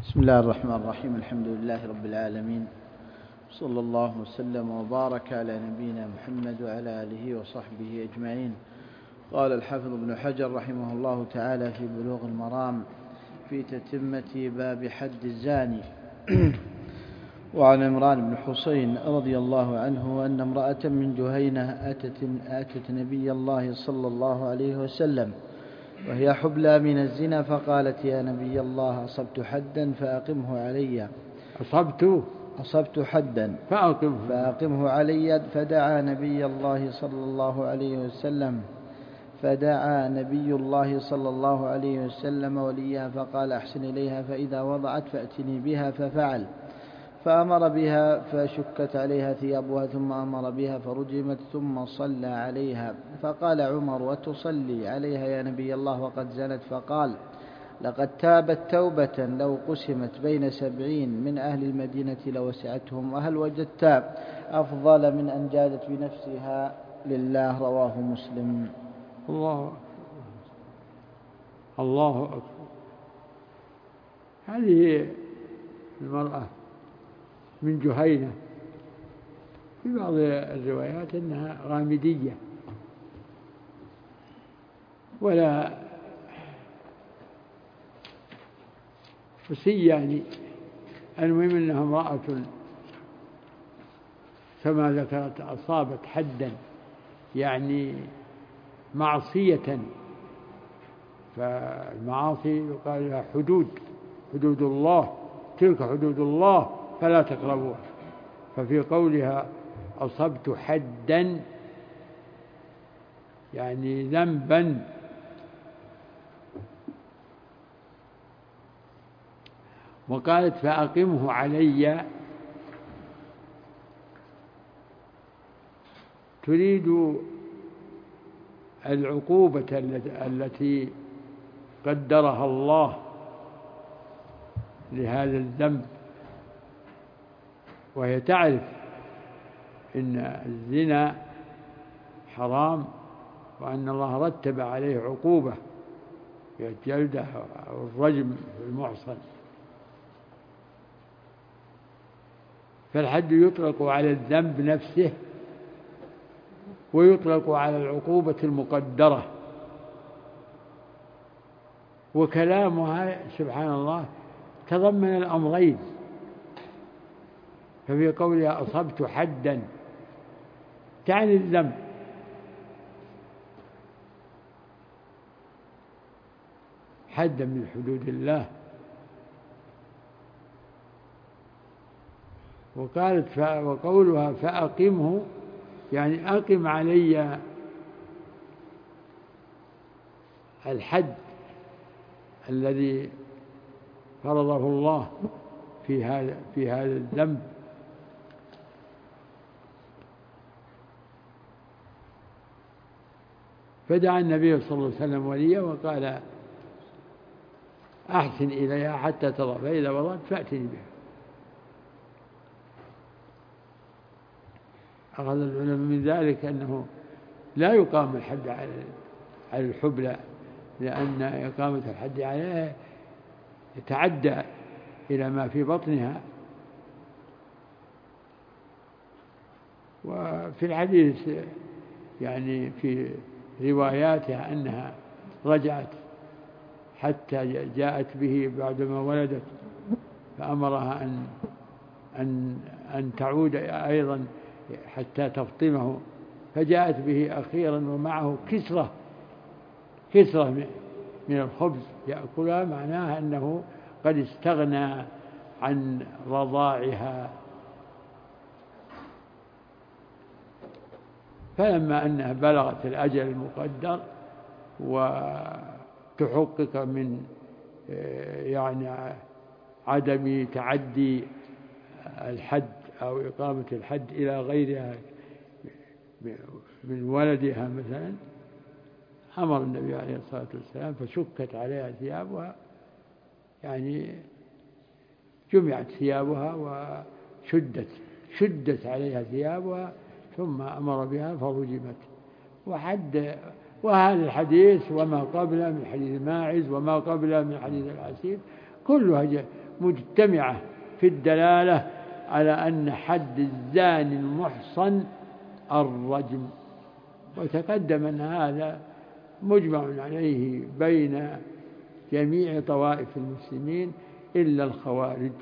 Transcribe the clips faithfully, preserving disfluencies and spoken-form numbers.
بسم الله الرحمن الرحيم. الحمد لله رب العالمين، صلى الله وسلم وبارك على نبينا محمد وعلى آله وصحبه أجمعين. قال الحافظ ابن حجر رحمه الله تعالى في بلوغ المرام في تتمة باب حد الزاني: وعن عمران بن حسين رضي الله عنه أن امرأة من جهينة أتت, أتت نبي الله صلى الله عليه وسلم وهي حبلى من الزنا، فقالت: يا نبي الله، أصبت حدا فأقمه علي. أصبت أصبت حدا فأقمه, فأقمه علي. فدعا نبي الله صلى الله عليه وسلم فدعا نبي الله صلى الله عليه وسلم وليها فقال: أحسن إليها، فإذا وضعت فأتني بها. ففعل، فأمر بها فشكت عليها ثيابها، ثم أمر بها فرجمت، ثم صلى عليها. فقال عمر: وتصلي عليها يا نبي الله وقد زنت؟ فقال: لقد تابت توبة لو قسمت بين سبعين من أهل المدينة لوسعتهم، وهل وجدت أفضل من أن جادت بنفسها لله؟ رواه مسلم. الله الله أكبر. هذه المرأة من جهينة، في بعض الروايات أنها غامدية، ولا فسي يعني. المهم أنها امرأة كما ذكرت أصابت حدا، يعني معصية، فالمعاصي يقال لها حدود حدود الله، تلك حدود الله فلا تقربوها. ففي قولها أصبت حدا يعني ذنبا، وقالت: فأقمه علي، تريد العقوبة التي قدرها الله لهذا الذنب، وهي تعرف إن الزنا حرام، وأن الله رتب عليه عقوبة الجلدة أو الرجم في المحصن. فالحد يطلق على الذنب نفسه، ويطلق على العقوبة المقدرة. وكلامها سبحان الله تضمن الأمرين. ففي قولها أصبت حدا تعني الذنب، حدا من حدود الله. وقالت وقولها فأقمه يعني أقم علي الحد الذي فرضه الله في هذا في هذا الذنب. فدعا النبي صلى الله عليه وسلم وليه وقال: أحسن إليها حتى تضع، فإذا وضعت فأتني بها. أخذ العلماء من ذلك أنه لا يقام الحد على الحبلى، لأن إقامة الحد عليها يتعدى إلى ما في بطنها. وفي الحديث يعني في رواياتها أنها رجعت حتى جاءت به بعدما ولدت، فأمرها أن أن أن تعود أيضا حتى تفطمه، فجاءت به أخيرا ومعه كسرة كسرة من الخبز يأكلها، معناها أنه قد استغنى عن رضاعها. فلما أنها بلغت الأجل المقدر وتحقق من يعني عدم تعدي الحد أو إقامة الحد إلى غيرها من ولدها مثلا، أمر النبي عليه الصلاة والسلام فشكت عليها ثيابها، يعني جمعت ثيابها وشدت شدت عليها ثيابها، ثم أمر بها فرجمت. وحد وهذا الحديث وما قبله من حديث ماعز وما قبله من حديث العسير كلها مجتمعة في الدلالة على أن حد الزاني المحصن الرجم، وتقدم أن هذا مجمع عليه بين جميع طوائف المسلمين إلا الخوارج.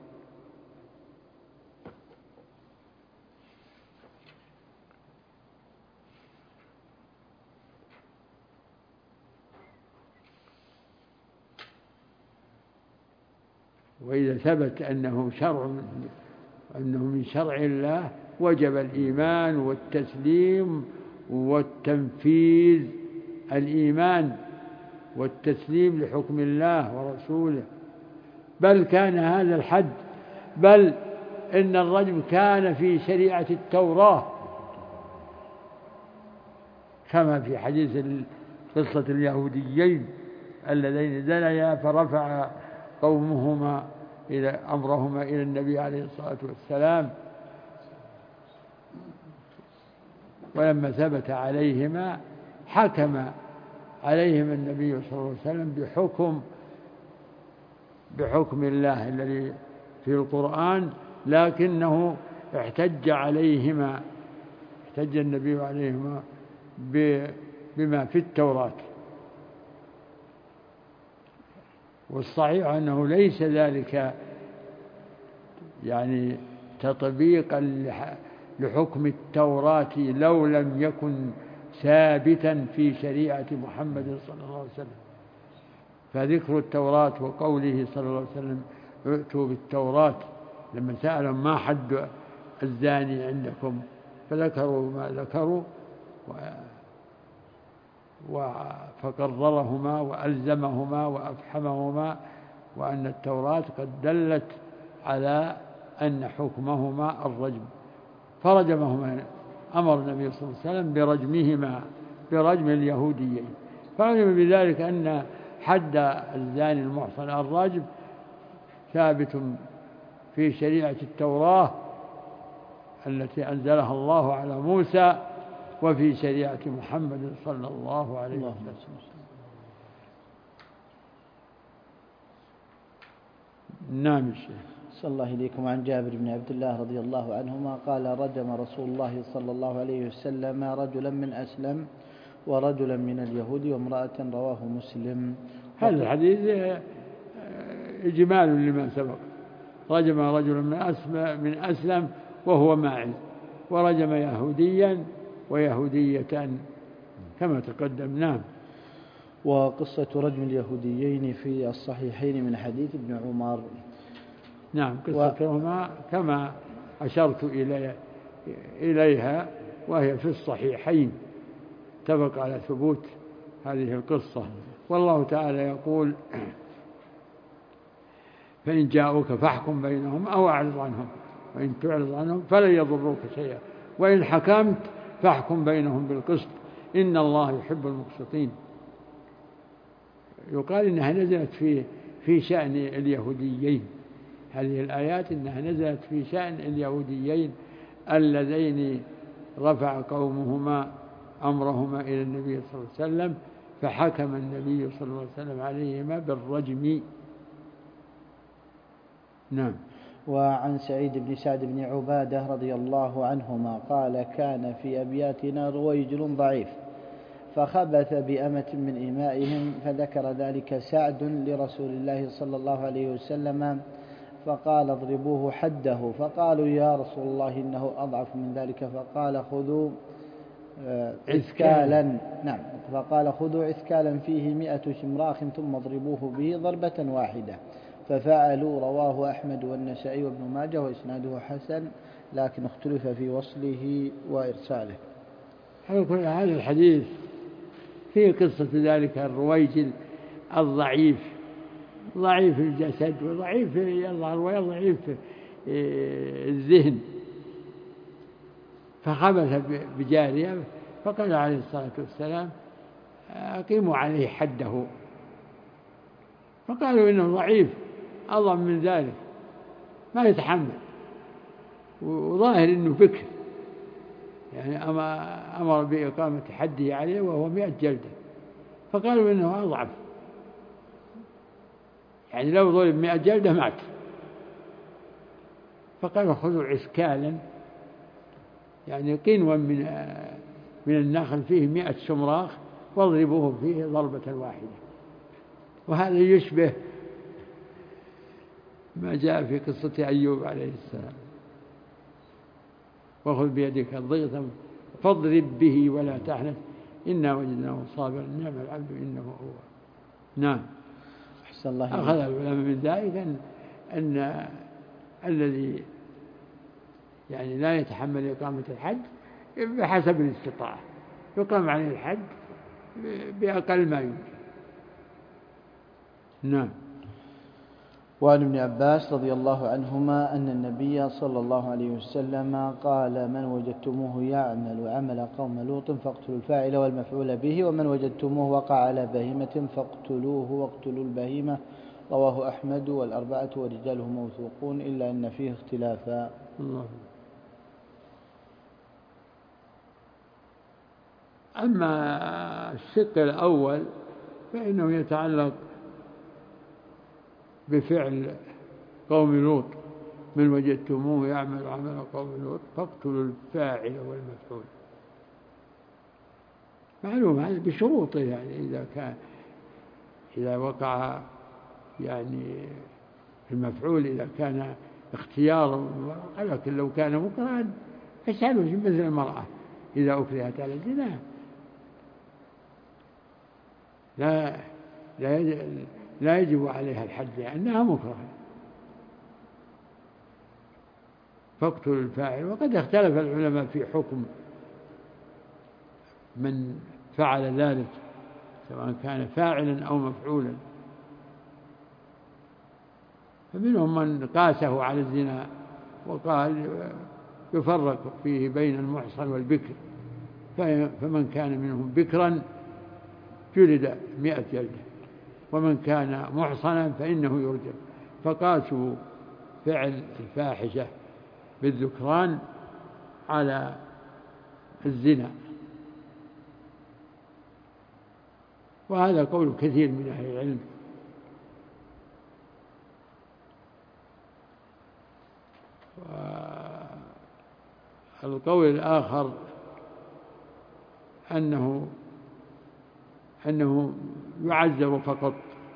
وإذا ثبت أنه شرع أنه من شرع الله وجب الإيمان والتسليم والتنفيذ، الإيمان والتسليم لحكم الله ورسوله. بل كان هذا الحد، بل إن الرجم كان في شريعة التوراة، كما في حديث قصة اليهوديين اللذين زنيا فرفع قومهما إلى أمرهما إلى النبي عليه الصلاة والسلام، ولما ثبت عليهما حكم عليهم النبي صلى الله عليه وسلم بحكم بحكم الله الذي في القرآن، لكنه احتج عليهما احتج النبي عليهما بما في التوراة. والصحيح أنه ليس ذلك يعني تطبيقا لحكم التوراة لو لم يكن ثابتا في شريعة محمد صلى الله عليه وسلم. فذكر التوراة وقوله صلى الله عليه وسلم ائتوا بالتوراة، لما سألهم ما حد الزاني عندكم فذكروا ما ذكروا فقررهما وألزمهما وأفحمهما، وأن التوراة قد دلت على أن حكمهما الرجم، فرجمهما، أمر النبي صلى الله عليه وسلم برجمهما برجم اليهوديين، فعلم بذلك أن حد الزاني المحصن الرجم ثابت في شريعة التوراة التي أنزلها الله على موسى وفي شريعة محمد صلى الله عليه وسلم. نعم الشيخ. صلى الله إليكم. عن جابر بن عبد الله رضي الله عنهما قال رجم رسول الله صلى الله عليه وسلم رجلا من أسلم ورجلا من اليهود وامرأة، رواه مسلم. هذا الحديث إجمال لما سبق، رجم رجلا من أسلم وهو ماعز، ورجم يهوديا ويهودية كما تقدم. نعم. وقصة رجم اليهوديين في الصحيحين من حديث ابن عمر. نعم، قصتهما و... كما أشرت إلي... إليها، وهي في الصحيحين، اتفق على ثبوت هذه القصة. والله تعالى يقول فإن جاءوك فاحكم بينهم أو أعرض عنهم، وإن تعرض عنهم فلن يضروك شيئا، وإن حكمت فاحكم بينهم بالقسط إن الله يحب المقسطين. يقال إنها نزلت في في شأن اليهوديين، هذه الآيات إنها نزلت في شأن اليهوديين اللذين رفع قومهما أمرهما إلى النبي صلى الله عليه وسلم، فحكم النبي صلى الله عليه وسلم عليهما بالرجم. نعم. وعن سعيد بن سعد بن عبادة رضي الله عنهما قال كان في أبياتنا رويجل ضعيف فخبث بأمة من إمائهم، فذكر ذلك سعد لرسول الله صلى الله عليه وسلم فقال اضربوه حده، فقالوا يا رسول الله إنه أضعف من ذلك، فقال خذوا عثكالا نعم فقال خذوا عثكالا فيه مئة شمراخ ثم اضربوه به ضربة واحدة، ففعلوا. رواه أحمد والنسائي وابن ماجه وإسناده حسن، لكن اختلف في وصله وإرساله. هذا الحديث في قصة ذلك الرويجل الضعيف، ضعيف الجسد وضعيف ضعيف الذهن، فخبث بجارية، فقال عليه الصلاة والسلام أقيموا عليه حده، فقالوا إنه ضعيف أضعف من ذلك ما يتحمل، وظاهر إنه بكر، يعني أمر بإقامة حده عليه وهو مئة جلدة، فقالوا إنه أضعف، يعني لو ضرب مئة جلدة مات. فقال خذوا عسكالا، يعني قنوا من من النخل فيه مئة شمراخ واضربوه فيه ضربة واحدة. وهذا يشبه ما جاء في قصة أيوب عليه السلام: وخذ بيدك ضغطا فاضرب به ولا تحنث إنا وجدناه صابرا نعم العبد إنه هو. نعم. أحسن الله. أخذ العلماء من ذلك أن, أن الذي يعني لا يتحمل إقامة الحج بحسب الاستطاعة يقام عليه الحج بأقل ما يمكن. نعم. وعن ابن عباس رضي الله عنهما أن النبي صلى الله عليه وسلم قال: من وجدتموه يعمل عمل قوم لوط فاقتلوا الفاعل والمفعول به، ومن وجدتموه وقع على بهيمة فاقتلوه واقتلوا البهيمة. رواه أحمد والأربعة ورجاله موثوقون إلا أن فيه اختلافا. الله. أما الشق الأول فإنه يتعلق بفعل قوم لوط: من وجدتموه يعمل عمل قوم لوط فاقتلوا الفاعل والمفعول. معلوم هذا بشروطه، يعني إذا كان إذا وقع يعني المفعول إذا كان اختيارا، لكن لو كان مكرها فسأله مثل المرأة إذا أكرهت على الزنا لا لا لا يجب عليها الحد لأنها مكرهة. فاقتلوا الفاعل. وقد اختلف العلماء في حكم من فعل ذلك سواء كان فاعلا أو مفعولا، فمنهم من قاسه على الزنا وقال يفرق فيه بين المحصن والبكر، فمن كان منهم بكرا جلد مئة جلدة، ومن كان محصنا فإنه يرجم. فقاسوا فعل الفاحشة بالذكران على الزنا، وهذا قول كثير من أهل العلم. والقول الآخر أنه أنه يعذر فقط،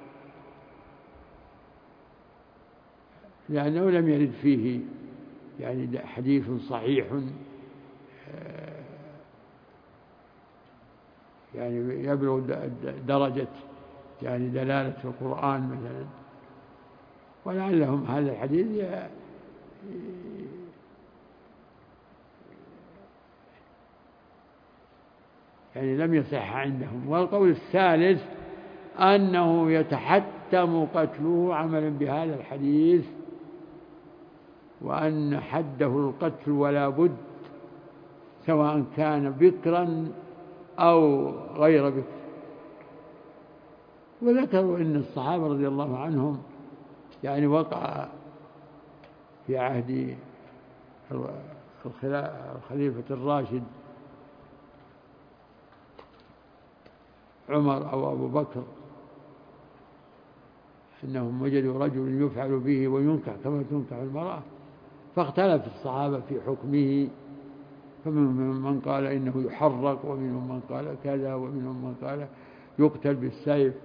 لأنه لم يرد فيه يعني حديث صحيح يعني يبلغ درجة يعني دلالة القرآن مثلا، ولعلهم هذا الحديث يعني لم يصح عندهم. والقول الثالث أنه يتحتم قتله عملا بهذا الحديث، وأن حده القتل ولا بد سواء كان بكرا أو غير بكر. وذكروا أن الصحابة رضي الله عنهم يعني وقع في عهد الخليفة الراشد عمر أو أبو بكر أنهم وجدوا رجل يفعل به وينكح كما تنكح المرأة، فاختلف الصحابة في حكمه، فمنهم من قال إنه يحرق، ومنهم من قال كذا، ومنهم من قال يقتل بالسيف،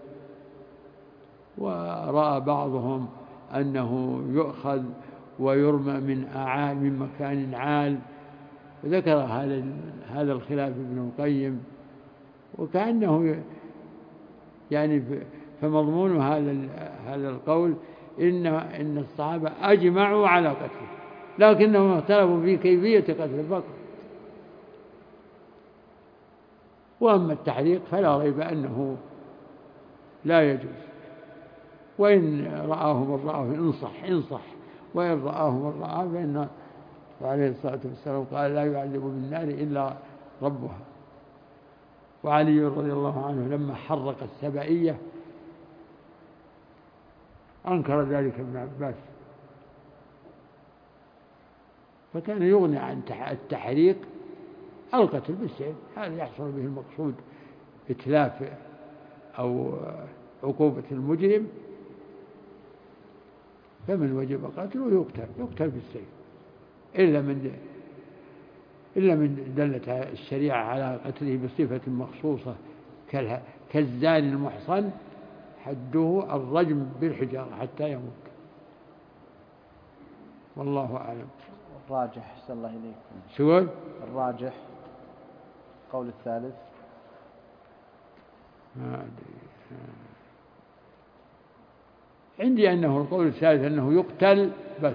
ورأى بعضهم أنه يؤخذ ويرمى من أعال من مكان عال. وذكر هذا هذا الخلاف ابن القيم، وكأنه يعني فمضمون هذا هذا القول إن إن الصحابة أجمعوا على قتله، لكنهم اختلفوا في كيفية قتل البقر. وأما التحريق فلا ريب أنه لا يجوز، وإن رآه من رآه انصح انصح، وإن رآه من رآه فإن عليه الصلاة والسلام قال لا يعذب بالنار إلا ربها. وعلي رضي الله عنه لما حرق السبائية أنكر ذلك ابن عباس، فكان يغني عن التحريق القتل بالسيف، هذا يحصل به المقصود إتلاف أو عقوبة المجرم، فمن وجب قتله يقتل يقتل بالسيف. إلا من إلا من دلت الشريعة على قتله بصفة مخصوصة كالزاني المحصن حده الرجم بالحجارة حتى يموت. والله أعلم. الراجح صلى الله إليكم. شو الراجح؟ قول الثالث ما أدري. عندي أنه القول الثالث أنه يقتل بس.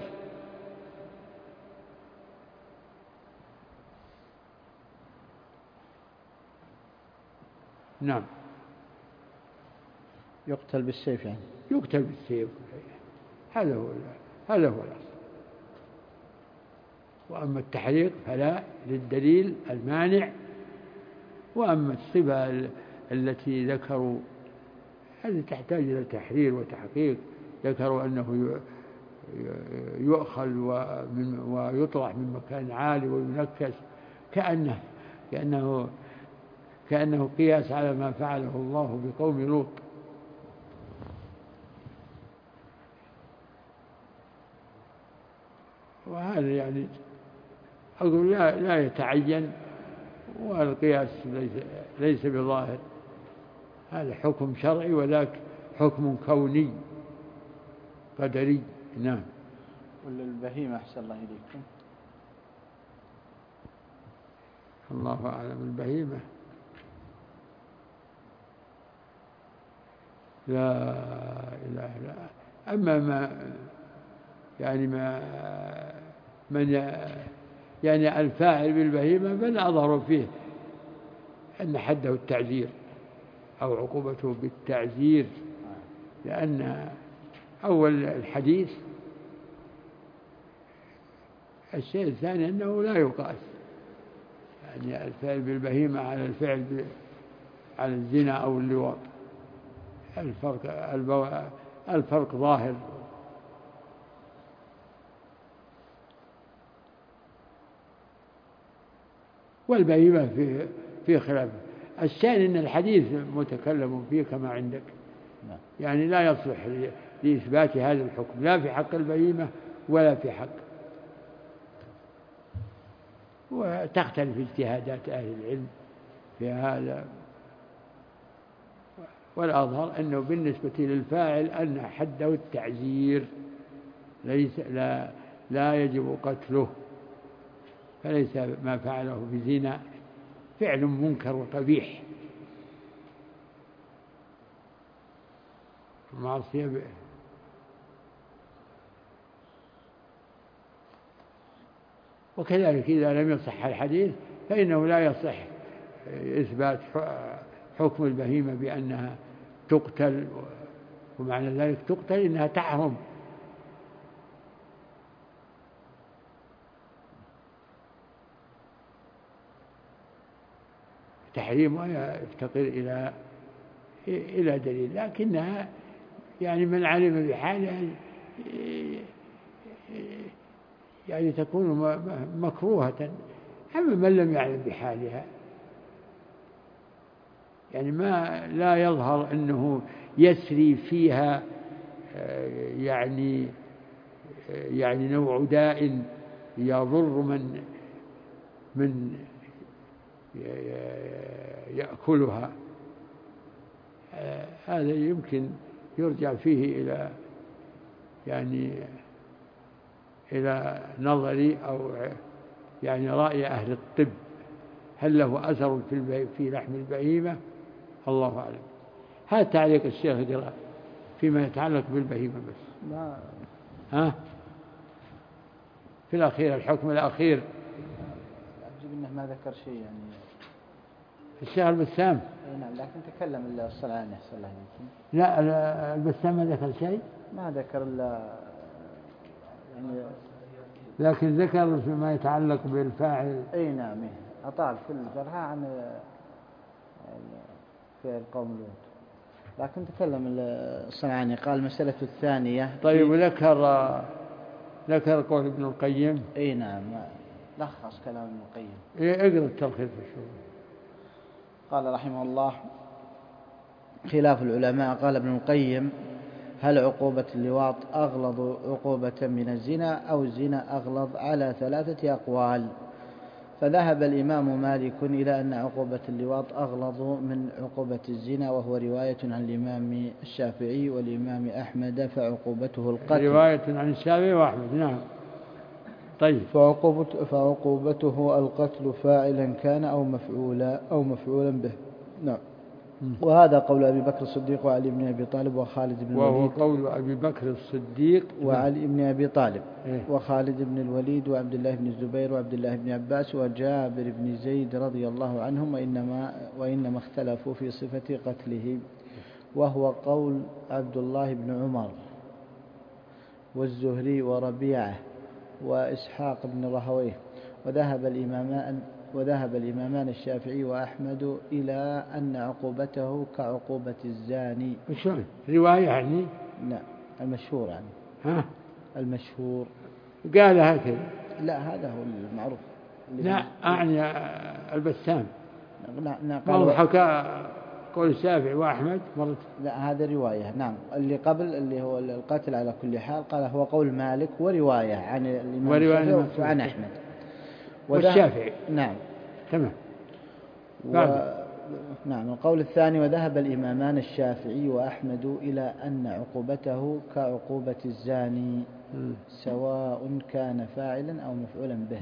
نعم يقتل بالسيف يعني. يقتل بالسيف هذا هو هذا هو الأصل. وأما التحريق فلا للدليل المانع. وأما الصفة التي ذكروا هذه تحتاج إلى تحرير وتحقيق. ذكروا أنه يؤخذ ويطرح من مكان عالي وينكس كأنه كأنه كأنه قياس على ما فعله الله بقوم لوط. وهذا يعني أقول لا, لا يتعين. والقياس ليس, ليس بظاهر. هذا حكم شرعي وذاك حكم كوني قدري. نعم. والبهيمة أحسن الله إليكم. الله أعلم. البهيمة لا إله إلا. أما ما يعني ما من يعني الفاعل بالبهيمة بل أظهر فيه أن حده التعزير أو عقوبته بالتعزير. لأن أول الحديث. الشيء الثاني أنه لا يقاس يعني الفعل بالبهيمة على الفعل على الزنا أو اللواط. الفرق الفرق ظاهر. والبهيمة في في خلاف. الشأن أن الحديث متكلم فيه كما عندك يعني لا يصلح لإثبات هذا الحكم لا في حق البهيمة ولا في حق. وتختلف اجتهادات أهل العلم في هذا. والأظهر أنه بالنسبة للفاعل أن حده التعزير ليس لا لا يجب قتله. فليس ما فعله بزنا فعل منكر وقبيح معصية. وكذلك إذا لم يصح الحديث فإنه لا يصح إثبات حكم البهيمة بأنها تقتل. ومعنى ذلك تقتل إنها تحرم. تحريمها يفتقر إلى إلى دليل. لكنها يعني من علم بحالها يعني تكون مكروهة. أما من لم يعلم بحالها يعني ما لا يظهر أنه يسري فيها يعني يعني نوع داء يضر من من يأكلها. هذا يمكن يرجع فيه إلى يعني إلى نظري أو يعني رأي أهل الطب هل له أثر في في لحم البهيمة. الله أعلم. هذا تعليق الشيخ جلال فيما يتعلق بالبهيمة بس. لا. ها في الأخير الحكم الأخير أعجب أنه ما ذكر شيء يعني. الشيخ البسام. نعم لكن تكلم الصلعاني أحسن الله عليكم. لا البسام ما ذكر شيء. ما ذكر إلا يعني لكن ذكر فيما يتعلق بالفاعل. أي نعم أطال كل جرها عن في القوم لوط. لكن تكلم الصنعاني قال مسألة الثانية. طيب وذكر ذكر قول ابن القيم. أي نعم لخص كلام ابن القيم. إيه اقرأ التلخيص شوف. قال رحمه الله خلاف العلماء. قال ابن القيم هل عقوبة اللواط أغلظ عقوبة من الزنا أو الزنا أغلظ؟ على ثلاثة أقوال. فذهب الإمام مالك إلى أن عقوبة اللواط أغلظ من عقوبة الزنا، وهو رواية عن الإمام الشافعي والإمام أحمد، فعقوبته القتل. رواية عن الشافعي وأحمد، نعم. طيب. فعقوبته, فعقوبته القتل فاعلا كان أو مفعولا أو مفعولا به. نعم. وهذا قول أبي بكر الصديق وعلي بن أبي طالب وخالد بن الوليد. وهو قول أبي بكر الصديق وعلي بن أبي طالب إيه؟ وخالد بن الوليد وعبد الله بن الزبير وعبد الله بن عباس وجابر بن زيد رضي الله عنهم، وإنما, وإنما اختلفوا في صفة قتله، وهو قول عبد الله بن عمر والزهري وربيعة وإسحاق بن راهويه. وذهب الإمامان وذهب الإمامان الشافعي وأحمد إلى أن عقوبته كعقوبة الزاني. وشون رواية يعني؟ لا، المشهور يعني. ها؟ المشهور قال هكذا. لا، هذا هو المعروف. لا أعني البسام. لا، قال حكى قول الشافعي وأحمد مرت. لا، هذا رواية. نعم. اللي قبل اللي هو القتل على كل حال قال هو قول مالك ورواية عن الإمام الشافعي وعن أحمد والشافعي. نعم. تمام. و... نعم. القول الثاني: وذهب الإمامان الشافعي وأحمد إلى أن عقوبته كعقوبة الزاني م. سواء كان فاعلا أو مفعولا به.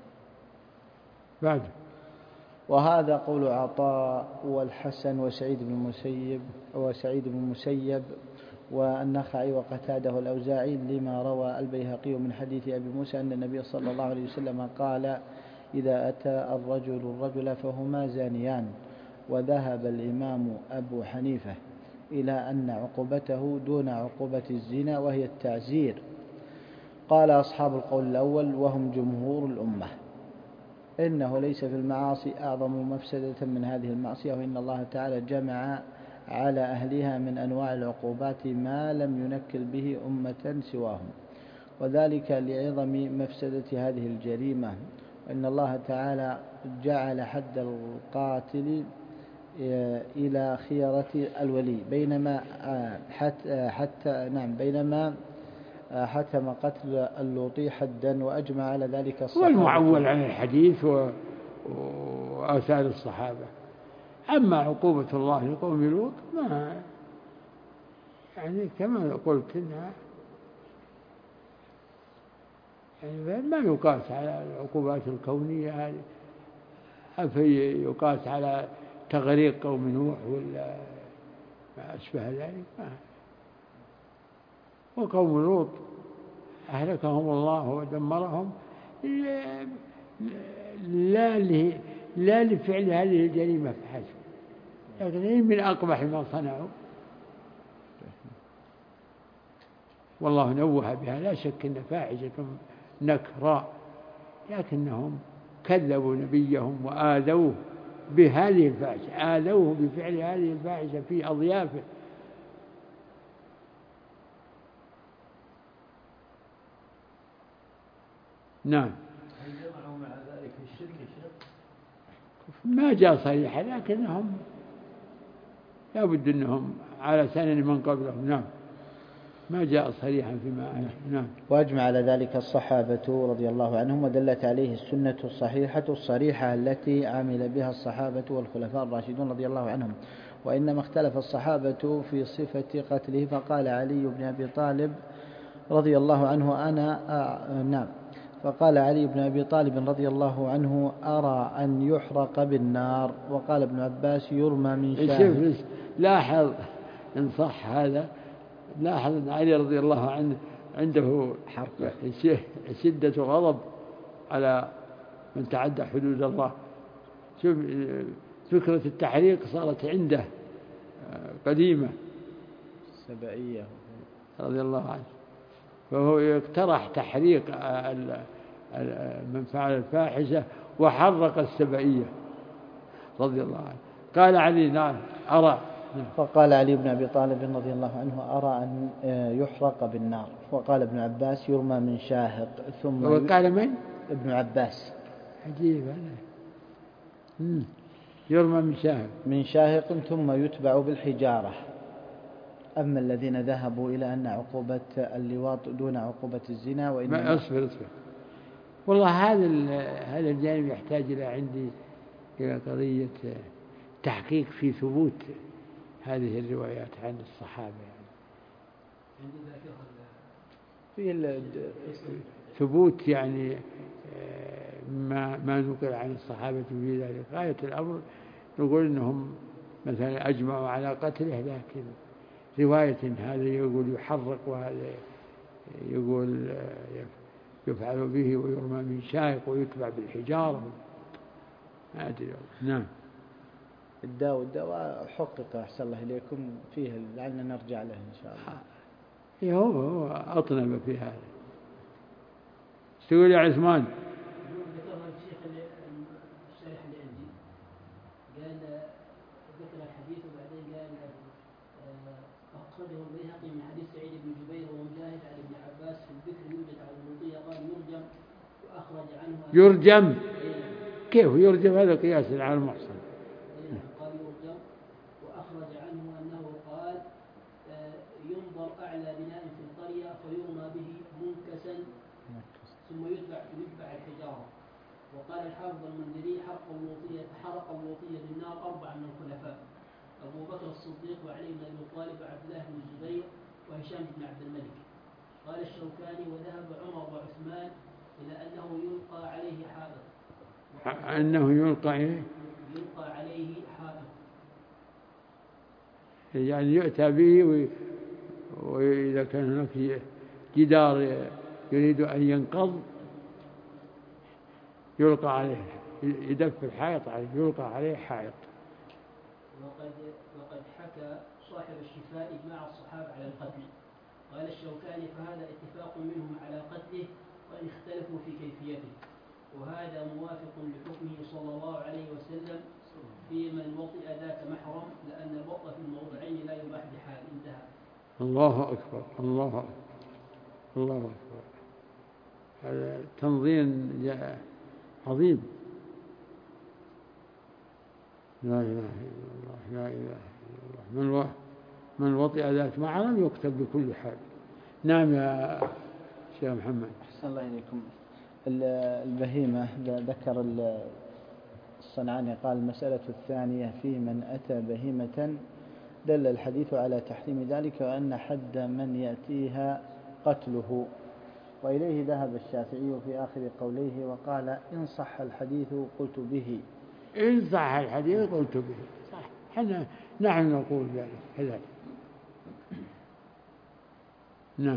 بعد. وهذا قول عطاء والحسن وسعيد بن المسيب وسعيد بن المسيب والنخعي وقتاده الأوزاعي، لما روى البيهقي من حديث أبي موسى أن النبي صلى الله عليه وسلم قال: إذا أتى الرجل الرجل فهما زانيان. وذهب الإمام أبو حنيفة إلى أن عقوبته دون عقوبة الزنا، وهي التعزير. قال أصحاب القول الأول وهم جمهور الأمة: إنه ليس في المعاصي أعظم مفسدة من هذه المعصية، وإن الله تعالى جمع على أهلها من أنواع العقوبات ما لم ينكل به أمة سواهم، وذلك لعظم مفسدة هذه الجريمة. وإن الله تعالى جعل حد القاتل إلى خيرة الولي، بينما حتى, حتى نعم بينما حتم قتل اللوطي حدا، وأجمع على ذلك الصحابة. والمعول عن الحديث وآثار الصحابة. أما عقوبة الله لقوم لوط ما يعني كما قلت إنها يعني ما يقاس على العقوبات الكونية هذه، أفي يقاس على تغريق قوم نوح ولا ما أشبه ذلك. ما. وقوم لوط أهلكهم الله ودمرهم لا لا لفعل هذه الجريمة فحسب، لكن من أقبح ما صنعوا. والله نوه بها، لا شك أن فاحشة نكراء، لكنهم كذبوا نبيهم وآذوه بهذه الفاحشة، آذوه بفعل هذه الفاحشة في أضيافه. نعم. ما جاء صريحا، لكنهم لا بد أنهم على سنن من قبلهم. نعم. ما جاء صريحا فيما أعلم. نعم. وأجمع على ذلك الصحابة رضي الله عنهم، ودلت عليه السنة الصحيحة الصريحة التي عمل بها الصحابة والخلفاء الراشدون رضي الله عنهم. وإنما اختلف الصحابة في صفة قتله، فقال علي بن أبي طالب رضي الله عنه أنا آه نعم فقال علي بن أبي طالب رضي الله عنه أرى أن يحرق بالنار، وقال ابن عباس يرمى من شاهد. لاحظ إن صح هذا، لاحظ أن علي رضي الله عنه عنده شدة غضب على من تعدى حدود الله. شوف فكرة التحريق صارت عنده قديمة. السبعية رضي الله عنه، فهو يقترح تحريق من فعل الفاحشة وحرق السبعية رضي الله عنه. قال علي نعم أرى. فقال علي بن أبي طالب رضي الله عنه أرى أن يحرق بالنار، وقال ابن عباس يرمى من شاهق. ثم وقال من؟ ابن عباس. عجيب هذا. يرمى من شاهق من شاهق ثم يتبع بالحجارة. أما الذين ذهبوا إلى أن عقوبة اللواط دون عقوبة الزنا وإنما ما أصبر أصبر والله هذا هذا الجانب يحتاج إلى عندي إلى قضية تحقيق في ثبوت هذه الروايات عن الصحابة يعني. في ثبوت يعني ما ما نقل عن الصحابة في ذلك غاية الأمر نقول إنهم مثلا أجمعوا على قتله، لكن رواية هذا يقول يحرق وهذا يقول يفعل به ويرمى من شاهق ويتبع بالحجارة ما أدري. نعم. الداء والدواء حقق أحسن الله إليكم فيه لعلنا نرجع له إن شاء الله. هو هو أطنب في هذا. تقول يا عثمان؟ أخرجه البيهقي من حديث سعيد بن جبير ومجاهد عن ابن عباس في الذكر يوجد على الوضيء قال يرجم وأخرج عنه يرجم. كيف يرجم؟ هذا قياس على المحصن. قال يرجم وأخرج عنه أنه قال ينظر أعلى بناء في القرية فيرمى به منكسا ثم يتبع يتبع الحجارة. وقال الحافظ المنذري حرق الوطية حرق الوطية بالنار أربعة من الخلفاء أبو بكر الصديق وعلي بن أبي طالب وعبد الله بن الزبير وهشام بن عبد الملك. قال الشوكاني وذهب عمر وعثمان إلى أنه يلقى عليه حائط. أنه يلقى إيه؟ يلقى عليه حائط يعني يؤتى به وإذا كان هناك جدار يريد أن ينقض يلقى عليه، يدف الحائط عليه يلقى عليه حائط. وقد وقد حكى صاحب الشفاء إجماع الصحابة على القتل. قال الشوكاني فهذا اتفاق منهم على قتله وإن اختلفوا في كيفيته، وهذا موافق لحكمه صلى الله عليه وسلم في من وطئ ذات محرم لأن الوطء في الموضعين لا يباح بحال. انتهى. الله أكبر الله أكبر الله أكبر. هذا تنظيم عظيم. لا إله إلا الله لا إله إلا الله. من من وطئ ذات محرم يقتل بكل حال. نعم يا شيخ محمد. أحسن الله إليكم. البهيمة ذكر الصنعاني قال المسألة الثانية في من أتى بهيمة دل الحديث على تحريم ذلك وأن حد من يأتيها قتله، وإليه ذهب الشافعي في آخر قوليه وقال إن صح الحديث قلت به. إن صح الحديث قلت به صح. حنا نحن نقول ذلك كذلك. نعم.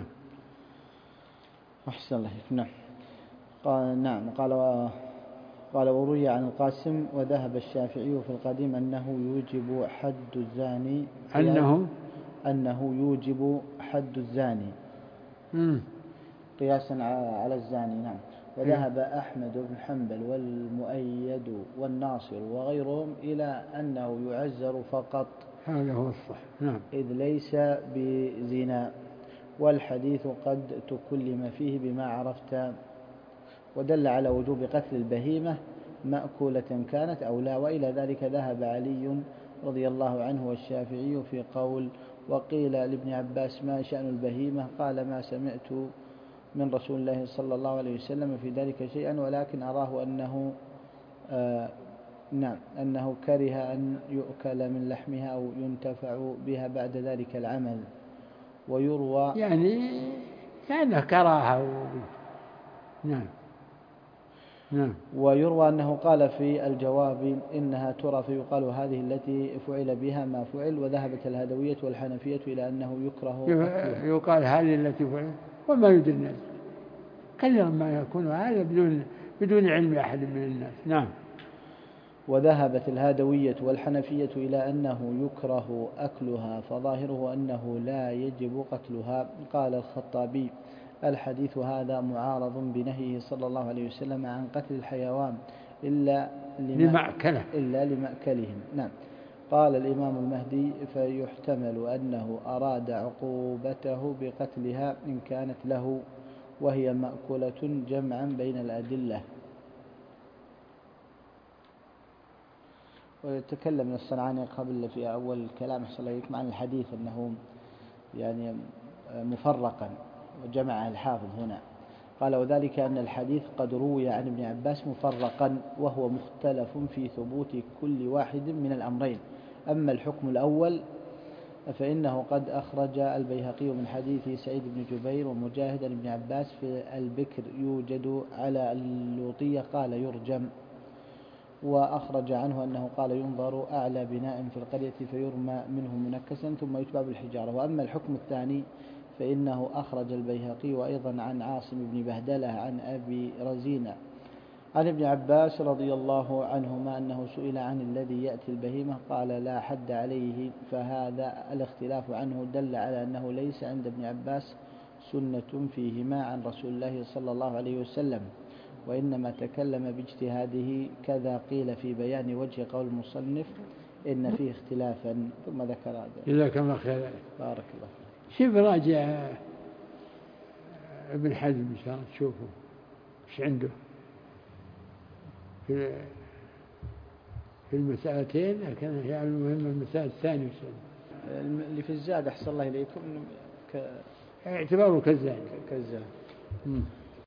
أحسن الله. نعم. قال نعم قال و... قال وروي عن القاسم وذهب الشافعي في القديم أنه يوجب حد الزاني أنه أنه يوجب حد الزاني مم. قياسا على الزاني. نعم. وذهب أحمد بن حنبل والمؤيد والناصر وغيرهم إلى أنه يعزر فقط. هذا هو الصح. نعم. إذ ليس بزنا، والحديث قد تكلم فيه بما عرفت، ودل على وجوب قتل البهيمة مأكولة كانت أو لا. وإلى ذلك ذهب علي رضي الله عنه والشافعي في قول. وقيل لابن عباس ما شأن البهيمة؟ قال ما سمعت من رسول الله صلى الله عليه وسلم في ذلك شيئا، ولكن أراه أنه آه نعم أنه كره أن يؤكل من لحمها أو ينتفع بها بعد ذلك العمل. ويروى يعني كأنه كراهة و... نعم نعم. ويروى أنه قال في الجواب إنها ترى فيقال هذه التي فعل بها ما فعل. وذهبت الهدوية والحنفية إلى أنه يكره يقال هذه التي فعل وما يدري الناس كثيرا ما يكون هذا بدون بدون علم أحد من الناس. نعم. وذهبت الهادوية والحنفية إلى أنه يكره أكلها فظاهره أنه لا يجب قتلها. قال الخطابي الحديث هذا معارض بنهيه صلى الله عليه وسلم عن قتل الحيوان إلا لمأكله إلا لمأكلهم. نعم. قال الإمام المهدي فيحتمل أنه أراد عقوبته بقتلها إن كانت له وهي مأكولة جمعا بين الأدلة. وتكلم الصنعاني قبل في أول الكلام صلى الله عليه وسلم عن الحديث أنه يعني مفرقا، وجمع الحافظ هنا قال: وذلك أن الحديث قد روي عن ابن عباس مفرقا، وهو مختلف في ثبوت كل واحد من الأمرين. أما الحكم الأول فإنه قد أخرج البيهقي من حديث سعيد بن جبير ومجاهد عن ابن عباس في البكر يوجد على اللوطية قال يرجم، وأخرج عنه أنه قال ينظر أعلى بناء في القرية فيرمى منه منكسا ثم يتبع بالحجارة. وأما الحكم الثاني فإنه أخرج البيهقي وأيضا عن عاصم بن بهدلة عن أبي رزينة عن ابن عباس رضي الله عنهما أنه سئل عن الذي يأتي البهيمة قال لا حد عليه، فهذا الاختلاف عنه دل على أنه ليس عند ابن عباس سنة فيهما عن رسول الله صلى الله عليه وسلم، وإنما تكلم باجتهاده، كذا قيل في بيان وجه قول المصنف إن فيه اختلافا. ثم ذكر هذا. جزاك الله خير. بارك الله. شوف راجع ابن حزم إن شاء الله تشوفه إيش عنده في في المسألتين، لكن يعني المهم المسألة الثانية اللي في الزاد أحسن الله إليكم ك... اعتباره كالزاد كالزاد.